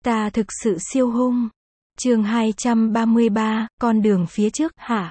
Ta thực sự siêu hung. Chương 233, con đường phía trước, hả?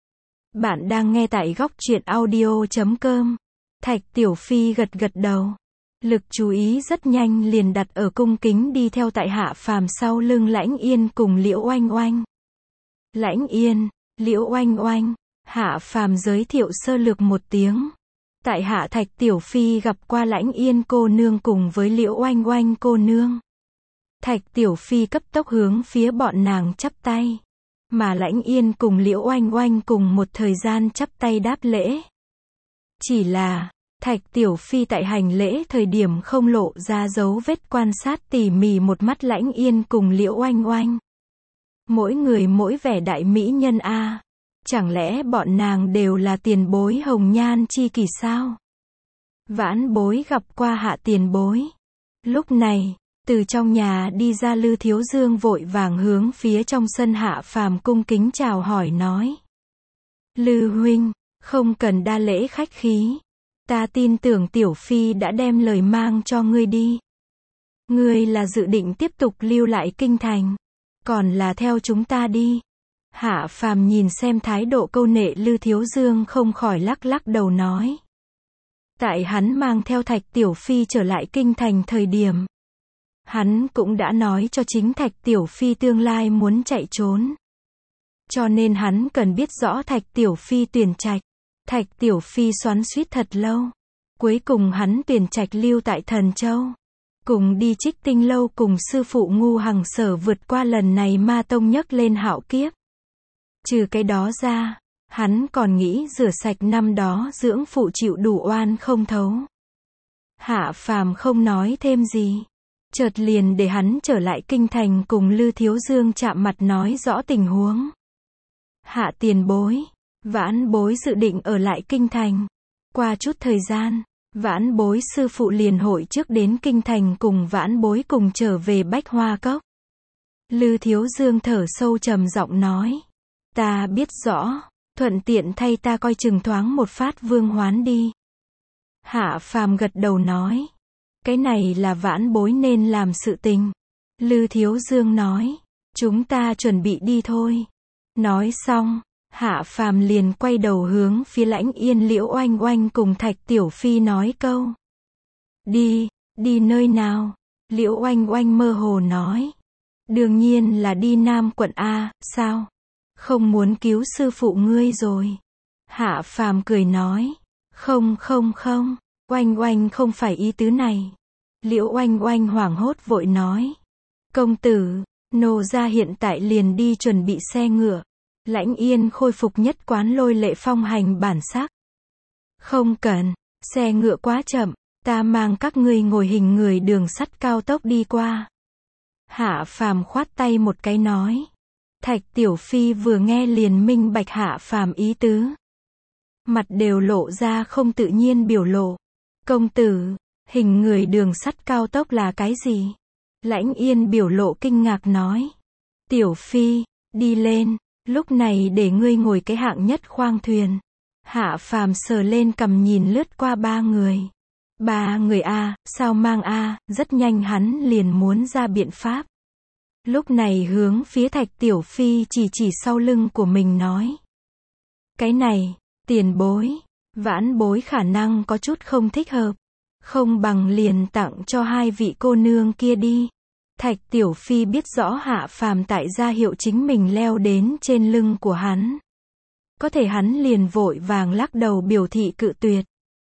Bạn đang nghe tại góc truyện audio.com. Thạch Tiểu Phi gật gật đầu. Lực chú ý rất nhanh liền đặt ở cung kính đi theo tại Hạ Phàm sau lưng Lãnh Yên cùng Liễu Oanh Oanh. Lãnh Yên, Liễu Oanh Oanh, Hạ Phàm giới thiệu sơ lược một tiếng. Tại hạ Thạch Tiểu Phi gặp qua Lãnh Yên cô nương cùng với Liễu Oanh Oanh cô nương. Thạch Tiểu Phi cấp tốc hướng phía bọn nàng chắp tay. Mà Lãnh Yên cùng Liễu Oanh Oanh cùng một thời gian chắp tay đáp lễ. Chỉ là, Thạch Tiểu Phi tại hành lễ thời điểm không lộ ra dấu vết quan sát tỉ mỉ một mắt Lãnh Yên cùng Liễu Oanh Oanh. Mỗi người mỗi vẻ đại mỹ nhân a. Chẳng lẽ bọn nàng đều là tiền bối hồng nhan chi kỷ sao? Vãn bối gặp qua Hạ tiền bối. Lúc này, từ trong nhà đi ra Lư Thiếu Dương vội vàng hướng phía trong sân Hạ Phàm cung kính chào hỏi nói. Lư huynh, không cần đa lễ khách khí. Ta tin tưởng Tiểu Phi đã đem lời mang cho ngươi đi. Ngươi là dự định tiếp tục lưu lại kinh thành, còn là theo chúng ta đi? Hạ Phàm nhìn xem thái độ câu nệ Lư Thiếu Dương không khỏi lắc lắc đầu nói. Tại hắn mang theo Thạch Tiểu Phi trở lại kinh thành thời điểm, hắn cũng đã nói cho chính Thạch Tiểu Phi tương lai muốn chạy trốn. Cho nên hắn cần biết rõ Thạch Tiểu Phi tuyển trạch. Thạch Tiểu Phi xoắn xuýt thật lâu. Cuối cùng hắn tuyển trạch lưu tại Thần Châu. Cùng đi Trích Tinh Lâu cùng sư phụ Ngu Hằng Sở vượt qua lần này ma tông nhấc lên hạo kiếp. Trừ cái đó ra, hắn còn nghĩ rửa sạch năm đó dưỡng phụ chịu đủ oan không thấu. Hạ Phàm không nói thêm gì. Chợt liền để hắn trở lại kinh thành cùng Lư Thiếu Dương chạm mặt nói rõ tình huống. Hạ tiền bối, vãn bối dự định ở lại kinh thành. Qua chút thời gian, vãn bối sư phụ liền hội trước đến kinh thành cùng vãn bối cùng trở về Bách Hoa Cốc. Lư Thiếu Dương thở sâu trầm giọng nói. Ta biết rõ, thuận tiện thay ta coi chừng thoáng một phát Vương Hoán đi. Hạ Phàm gật đầu nói. Cái này là vãn bối nên làm sự tình. Lư Thiếu Dương nói. Chúng ta chuẩn bị đi thôi. Nói xong, Hạ Phàm liền quay đầu hướng phía Lãnh Yên Liễu Oanh Oanh cùng Thạch Tiểu Phi nói câu. Đi nơi nào? Liễu Oanh Oanh mơ hồ nói. Đương nhiên là đi Nam quận A, sao? Không muốn cứu sư phụ ngươi rồi. Hạ Phàm cười nói. Không, Oanh Oanh không phải ý tứ này. Liễu Oanh Oanh hoảng hốt vội nói. Công tử, nô gia hiện tại liền đi chuẩn bị xe ngựa. Lãnh Yên khôi phục nhất quán lôi lệ phong hành bản sắc. Không cần, xe ngựa quá chậm, ta mang các ngươi ngồi hình người đường sắt cao tốc đi qua. Hạ Phàm khoát tay một cái nói. Thạch Tiểu Phi vừa nghe liền minh bạch Hạ Phàm ý tứ. Mặt đều lộ ra không tự nhiên biểu lộ. Công tử, hình người đường sắt cao tốc là cái gì? Lãnh Yên biểu lộ kinh ngạc nói. Tiểu Phi, đi lên, lúc này để ngươi ngồi cái hạng nhất khoang thuyền. Hạ Phàm sờ lên cằm nhìn lướt qua ba người. Ba người a, sao mang a, rất nhanh hắn liền muốn ra biện pháp. Lúc này hướng phía Thạch Tiểu Phi chỉ sau lưng của mình nói. Cái này, tiền bối, vãn bối khả năng có chút không thích hợp. Không bằng liền tặng cho hai vị cô nương kia đi. Thạch Tiểu Phi biết rõ Hạ Phàm tại gia hiệu chính mình leo đến trên lưng của hắn. Có thể hắn liền vội vàng lắc đầu biểu thị cự tuyệt.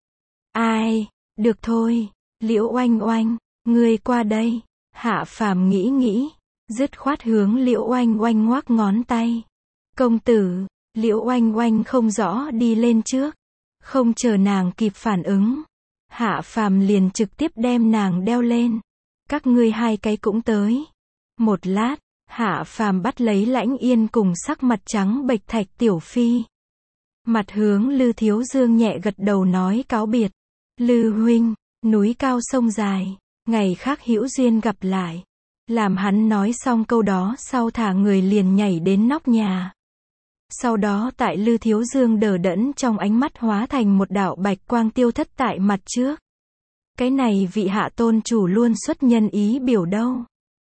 Ai, được thôi, Liễu Oanh Oanh, ngươi qua đây. Hạ Phàm nghĩ, dứt khoát hướng Liễu Oanh Oanh ngoắc ngón tay. Công tử, Liễu Oanh Oanh không rõ đi lên trước. Không chờ nàng kịp phản ứng. Hạ Phàm liền trực tiếp đem nàng đeo lên. Các ngươi hai cái cũng tới. Một lát, Hạ Phàm bắt lấy Lãnh Yên cùng sắc mặt trắng bệch Thạch Tiểu Phi. Mặt hướng Lư Thiếu Dương nhẹ gật đầu nói cáo biệt. Lư huynh, núi cao sông dài, ngày khác hữu duyên gặp lại. Làm hắn nói xong câu đó sau thả người liền nhảy đến nóc nhà. Sau đó tại Lư Thiếu Dương đờ đẫn trong ánh mắt hóa thành một đạo bạch quang tiêu thất tại mặt trước. Cái này vị Hạ tôn chủ luôn xuất nhân ý biểu đâu.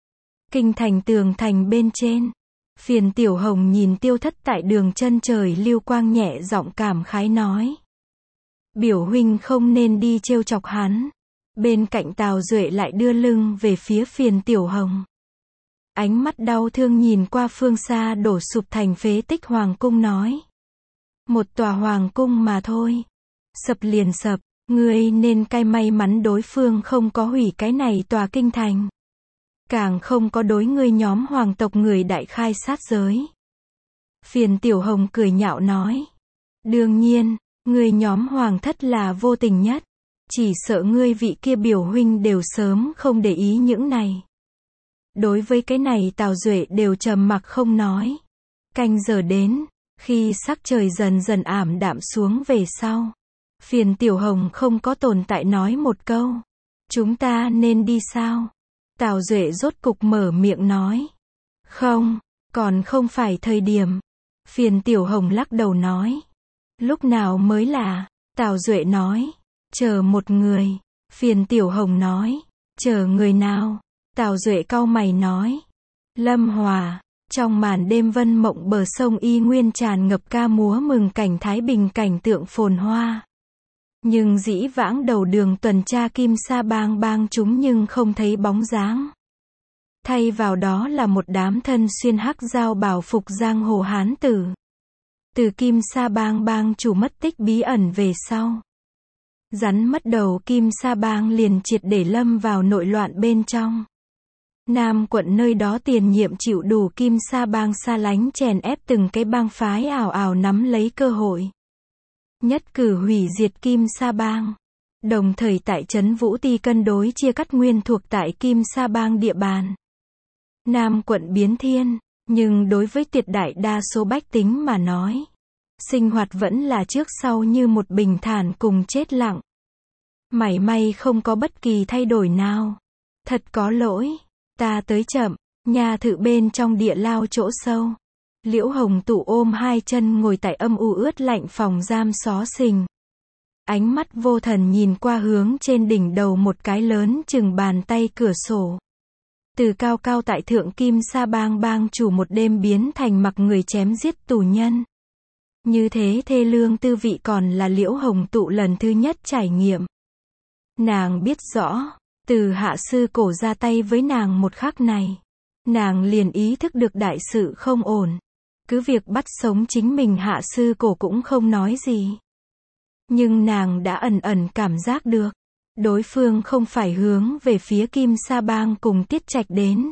Kinh thành tường thành bên trên. Phiền Tiểu Hồng nhìn Tiêu Thất tại đường chân trời lưu quang nhẹ giọng cảm khái nói. Biểu huynh không nên đi trêu chọc hắn. Bên cạnh Tào Duệ lại đưa lưng về phía Phiền Tiểu Hồng. Ánh mắt đau thương nhìn qua phương xa đổ sụp thành phế tích hoàng cung nói. Một tòa hoàng cung mà thôi. Sập liền sập, ngươi nên cay may mắn đối phương không có hủy cái này tòa kinh thành. Càng không có đối ngươi nhóm hoàng tộc người đại khai sát giới. Phiền Tiểu Hồng cười nhạo nói. Đương nhiên, ngươi nhóm hoàng thất là vô tình nhất. Chỉ sợ ngươi vị kia biểu huynh đều sớm không để ý những này. Đối với cái này Tào Duệ đều trầm mặc không nói. Canh giờ đến, khi sắc trời dần dần ảm đạm xuống về sau. Phiền Tiểu Hồng không có tồn tại nói một câu. Chúng ta nên đi sao? Tào Duệ rốt cục mở miệng nói. Không, còn không phải thời điểm. Phiền Tiểu Hồng lắc đầu nói. Lúc nào mới là? Tào Duệ nói. Chờ một người. Phiền Tiểu Hồng nói. Chờ người nào? Tào Duệ cau mày nói. Lâm Hòa. Trong màn đêm vân mộng bờ sông y nguyên tràn ngập ca múa mừng cảnh thái bình cảnh tượng phồn hoa. Nhưng dĩ vãng đầu đường tuần tra Kim Sa bang bang chúng nhưng không thấy bóng dáng. Thay vào đó là một đám thân xuyên hắc dao bào phục giang hồ hán tử. Từ Kim Sa bang bang chủ mất tích bí ẩn về sau. Rắn mất đầu Kim Sa bang liền triệt để lâm vào nội loạn bên trong. Nam quận nơi đó tiền nhiệm chịu đủ Kim Sa bang xa lánh chèn ép từng cái bang phái ào ào nắm lấy cơ hội. Nhất cử hủy diệt Kim Sa bang. Đồng thời tại trấn Vũ Ti cân đối chia cắt nguyên thuộc tại Kim Sa bang địa bàn. Nam quận biến thiên, nhưng đối với tuyệt đại đa số bách tính mà nói, sinh hoạt vẫn là trước sau như một bình thản cùng chết lặng. Mảy may không có bất kỳ thay đổi nào. Thật có lỗi, ta tới chậm. Nhà thự bên trong địa lao chỗ sâu. Liễu Hồng Tụ ôm hai chân ngồi tại âm u ướt lạnh phòng giam xó xình. Ánh mắt vô thần nhìn qua hướng trên đỉnh đầu một cái lớn chừng bàn tay cửa sổ. Từ cao cao tại thượng Kim Sa bang bang chủ một đêm biến thành mặc người chém giết tù nhân. Như thế thê lương tư vị còn là Liễu Hồng Tụ lần thứ nhất trải nghiệm. Nàng biết rõ, từ hạ sư cổ ra tay với nàng một khắc này. Nàng liền ý thức được đại sự không ổn. Cứ việc bắt sống chính mình hạ sư cổ cũng không nói gì. Nhưng nàng đã ẩn ẩn cảm giác được. Đối phương không phải hướng về phía Kim Sa bang cùng Tiết Trạch đến.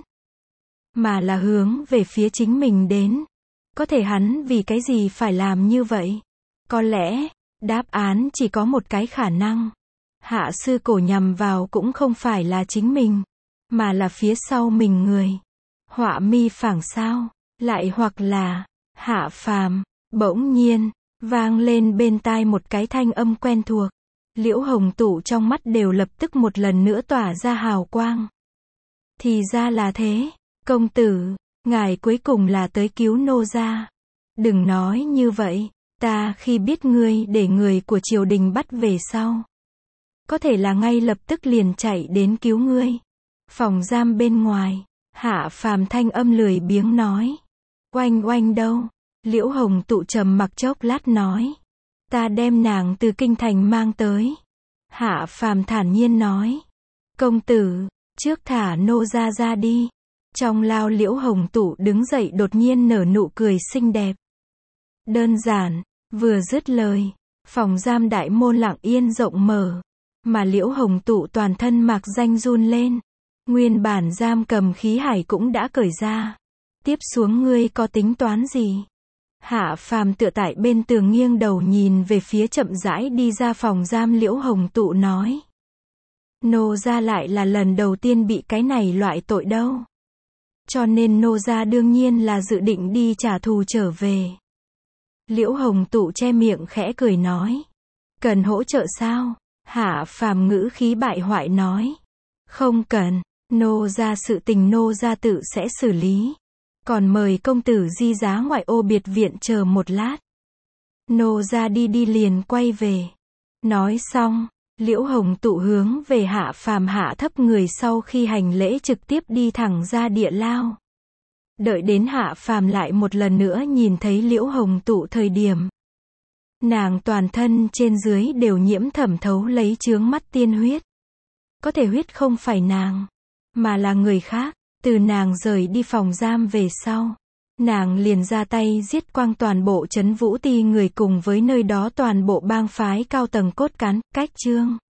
Mà là hướng về phía chính mình đến. Có thể hắn vì cái gì phải làm như vậy? Có lẽ, đáp án chỉ có một cái khả năng. Hạ sư cổ nhằm vào cũng không phải là chính mình. Mà là phía sau mình người. Họa mi phảng sao? Lại hoặc là, Hạ Phàm. Bỗng nhiên, vang lên bên tai một cái thanh âm quen thuộc. Liễu Hồng Tụ trong mắt đều lập tức một lần nữa tỏa ra hào quang. Thì ra là thế, công tử, ngài cuối cùng là tới cứu nô gia. Đừng nói như vậy, ta khi biết ngươi để người của triều đình bắt về sau. Có thể là ngay lập tức liền chạy đến cứu ngươi. Phòng giam bên ngoài, Hạ Phàm thanh âm lười biếng nói. Oanh oanh đâu? Liễu Hồng Tụ trầm mặc chốc lát nói. Ta đem nàng từ kinh thành mang tới. Hạ Phàm thản nhiên nói. Công tử, trước thả nô gia ra đi. Trong lao Liễu Hồng Tụ đứng dậy đột nhiên nở nụ cười xinh đẹp. Đơn giản, vừa dứt lời, phòng giam đại môn lặng yên rộng mở. Mà Liễu Hồng Tụ toàn thân mạc danh run lên. Nguyên bản giam cầm khí hải cũng đã cởi ra. Tiếp xuống ngươi có tính toán gì? Hạ Phàm tựa tại bên tường nghiêng đầu nhìn về phía chậm rãi đi ra phòng giam Liễu Hồng Tụ nói. Nô gia lại là lần đầu tiên bị cái này loại tội đâu. Cho nên nô gia đương nhiên là dự định đi trả thù trở về. Liễu Hồng Tụ che miệng khẽ cười nói. Cần hỗ trợ sao? Hạ Phàm ngữ khí bại hoại nói. Không cần, nô gia sự tình nô gia tự sẽ xử lý. Còn mời công tử di giá ngoại ô biệt viện chờ một lát. Nô gia đi liền quay về. Nói xong, Liễu Hồng Tụ hướng về Hạ Phàm hạ thấp người sau khi hành lễ trực tiếp đi thẳng ra địa lao. Đợi đến Hạ Phàm lại một lần nữa nhìn thấy Liễu Hồng Tụ thời điểm. Nàng toàn thân trên dưới đều nhiễm thẩm thấu lấy chướng mắt tiên huyết. Có thể huyết không phải nàng, mà là người khác. Từ nàng rời đi phòng giam về sau, nàng liền ra tay giết quang toàn bộ Trấn Vũ Ti người cùng với nơi đó toàn bộ bang phái cao tầng cốt cán, cách chương.